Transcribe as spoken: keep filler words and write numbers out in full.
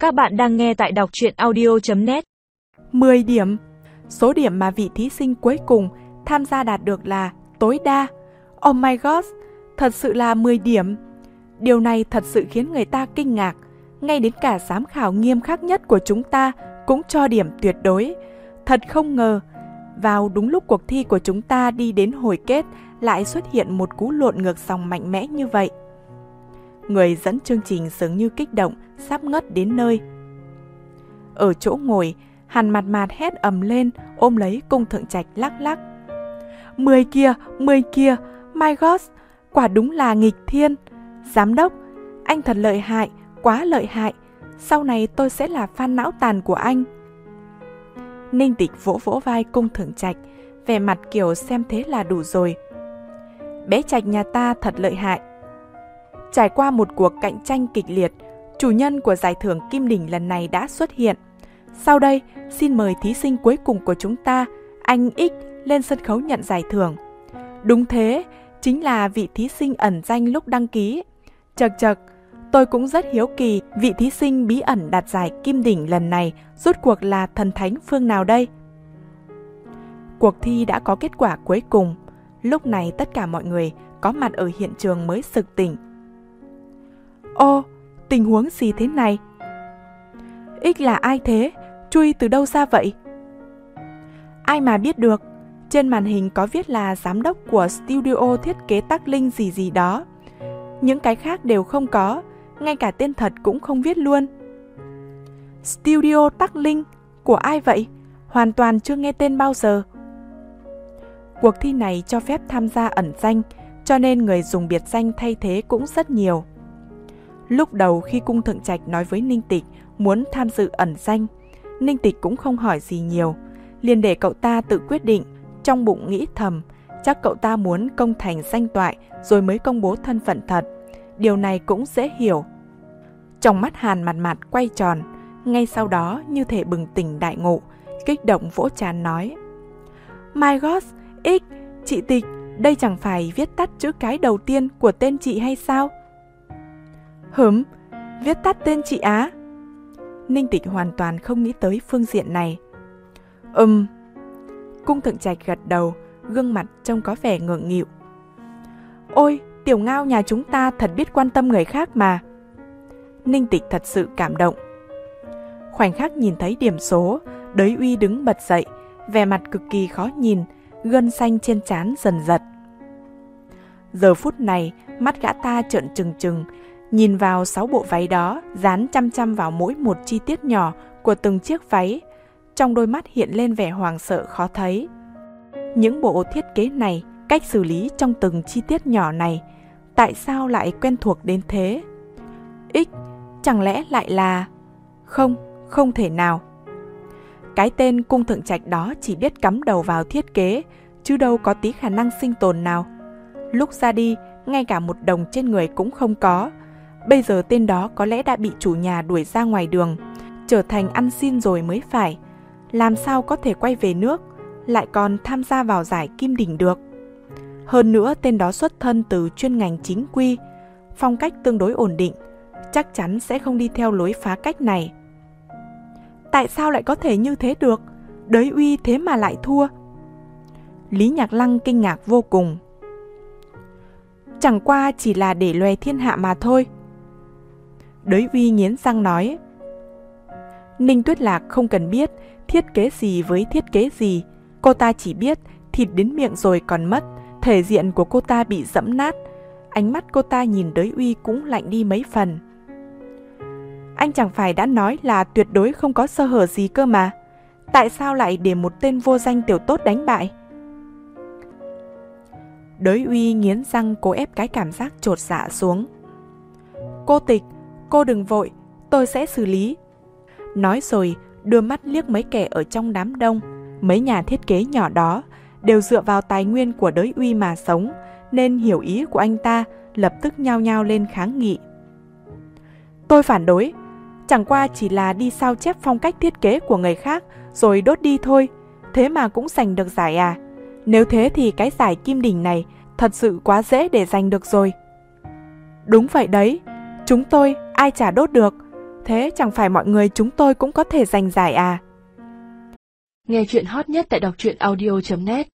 Các bạn đang nghe tại đọc truyện audio chấm net. mười điểm. Số điểm mà vị thí sinh cuối cùng tham gia đạt được là tối đa. Oh my god, thật sự là mười điểm. Điều này thật sự khiến người ta kinh ngạc. Ngay đến cả giám khảo nghiêm khắc nhất của chúng ta cũng cho điểm tuyệt đối. Thật không ngờ, vào đúng lúc cuộc thi của chúng ta đi đến hồi kết lại xuất hiện một cú lộn ngược dòng mạnh mẽ như vậy. Người dẫn chương trình dường như kích động, sắp ngất đến nơi. Ở chỗ ngồi, Hàn Mạt Mạt hét ầm lên, ôm lấy Cung Thượng Trạch lắc lắc. Mười kia, mười kia, my god, quả đúng là nghịch thiên. Giám đốc, anh thật lợi hại, quá lợi hại. Sau này tôi sẽ là fan não tàn của anh. Ninh Tịch vỗ vỗ vai Cung Thượng Trạch, vẻ mặt kiểu xem thế là đủ rồi. Bé Trạch nhà ta thật lợi hại. Trải qua một cuộc cạnh tranh kịch liệt, chủ nhân của giải thưởng Kim Đỉnh lần này đã xuất hiện. Sau đây, xin mời thí sinh cuối cùng của chúng ta, anh X, lên sân khấu nhận giải thưởng. Đúng thế, chính là vị thí sinh ẩn danh lúc đăng ký. Chật chật, tôi cũng rất hiếu kỳ vị thí sinh bí ẩn đạt giải Kim Đỉnh lần này rốt cuộc là thần thánh phương nào đây? Cuộc thi đã có kết quả cuối cùng. Lúc này tất cả mọi người có mặt ở hiện trường mới sực tỉnh. Ô, tình huống gì thế này? X là ai thế? Chui từ đâu ra vậy? Ai mà biết được. Trên màn hình có viết là giám đốc của studio thiết kế Tắc Linh gì gì đó. Những cái khác đều không có, ngay cả tên thật cũng không viết luôn. Studio Tắc Linh? Của ai vậy? Hoàn toàn chưa nghe tên bao giờ. Cuộc thi này cho phép tham gia ẩn danh, cho nên người dùng biệt danh thay thế cũng rất nhiều. Lúc đầu khi Cung Thượng Trạch nói với Ninh Tịch muốn tham dự ẩn danh, Ninh Tịch cũng không hỏi gì nhiều, liền để cậu ta tự quyết định, trong bụng nghĩ thầm, chắc cậu ta muốn công thành danh toại rồi mới công bố thân phận thật. Điều này cũng dễ hiểu. Trong mắt Hàn Mạt Mạt quay tròn, ngay sau đó như thể bừng tỉnh đại ngộ, kích động vỗ trán nói: My god, X, chị Tịch, đây chẳng phải viết tắt chữ cái đầu tiên của tên chị hay sao? Hửm, viết tắt tên chị á? Ninh Tịch hoàn toàn không nghĩ tới phương diện này. Ừm. Cung Thượng Trạch gật đầu, gương mặt trông có vẻ ngượng nghịu. Ôi, tiểu ngao nhà chúng ta thật biết quan tâm người khác mà. Ninh Tịch thật sự cảm động. Khoảnh khắc nhìn thấy điểm số, Đới Uy đứng bật dậy, vẻ mặt cực kỳ khó nhìn, gân xanh trên trán dần giật. Giờ phút này, mắt gã ta trợn trừng trừng, nhìn vào sáu bộ váy đó, dán chăm chăm vào mỗi một chi tiết nhỏ của từng chiếc váy. Trong đôi mắt hiện lên vẻ hoảng sợ khó thấy. Những bộ thiết kế này, cách xử lý trong từng chi tiết nhỏ này, tại sao lại quen thuộc đến thế? X, chẳng lẽ lại là... Không, không thể nào. Cái tên Cung Thượng Trạch đó chỉ biết cắm đầu vào thiết kế, chứ đâu có tí khả năng sinh tồn nào. Lúc ra đi, ngay cả một đồng trên người cũng không có. Bây giờ tên đó có lẽ đã bị chủ nhà đuổi ra ngoài đường, trở thành ăn xin rồi mới phải. Làm sao có thể quay về nước, lại còn tham gia vào giải Kim Đỉnh được. Hơn nữa tên đó xuất thân từ chuyên ngành chính quy, phong cách tương đối ổn định, chắc chắn sẽ không đi theo lối phá cách này. Tại sao lại có thể như thế được? Đới Uy thế mà lại thua. Lý Nhạc Lăng kinh ngạc vô cùng. Chẳng qua chỉ là để lòe thiên hạ mà thôi. Đới Uy nghiến răng nói. Ninh Tuyết Lạc không cần biết thiết kế gì với thiết kế gì. Cô ta chỉ biết thịt đến miệng rồi còn mất, thể diện của cô ta bị dẫm nát. Ánh mắt cô ta nhìn Đới Uy cũng lạnh đi mấy phần. Anh chẳng phải đã nói là tuyệt đối không có sơ hở gì cơ mà. Tại sao lại để một tên vô danh tiểu tốt đánh bại? Đới Uy nghiến răng cố ép cái cảm giác chột dạ xuống. Cô Tịch, cô đừng vội, tôi sẽ xử lý. Nói rồi đưa mắt liếc mấy kẻ ở trong đám đông. Mấy nhà thiết kế nhỏ đó đều dựa vào tài nguyên của Đới Uy mà sống, nên hiểu ý của anh ta, lập tức nhao nhao lên kháng nghị. Tôi phản đối, chẳng qua chỉ là đi sao chép phong cách thiết kế của người khác rồi đốt đi thôi, thế mà cũng giành được giải à? Nếu thế thì cái giải Kim Đỉnh này thật sự quá dễ để giành được rồi. Đúng vậy đấy, chúng tôi ai chả đốt được. Thế chẳng phải mọi người chúng tôi cũng có thể giành giải à? Nghe chuyện hot nhất tại đọc truyện audio chấm net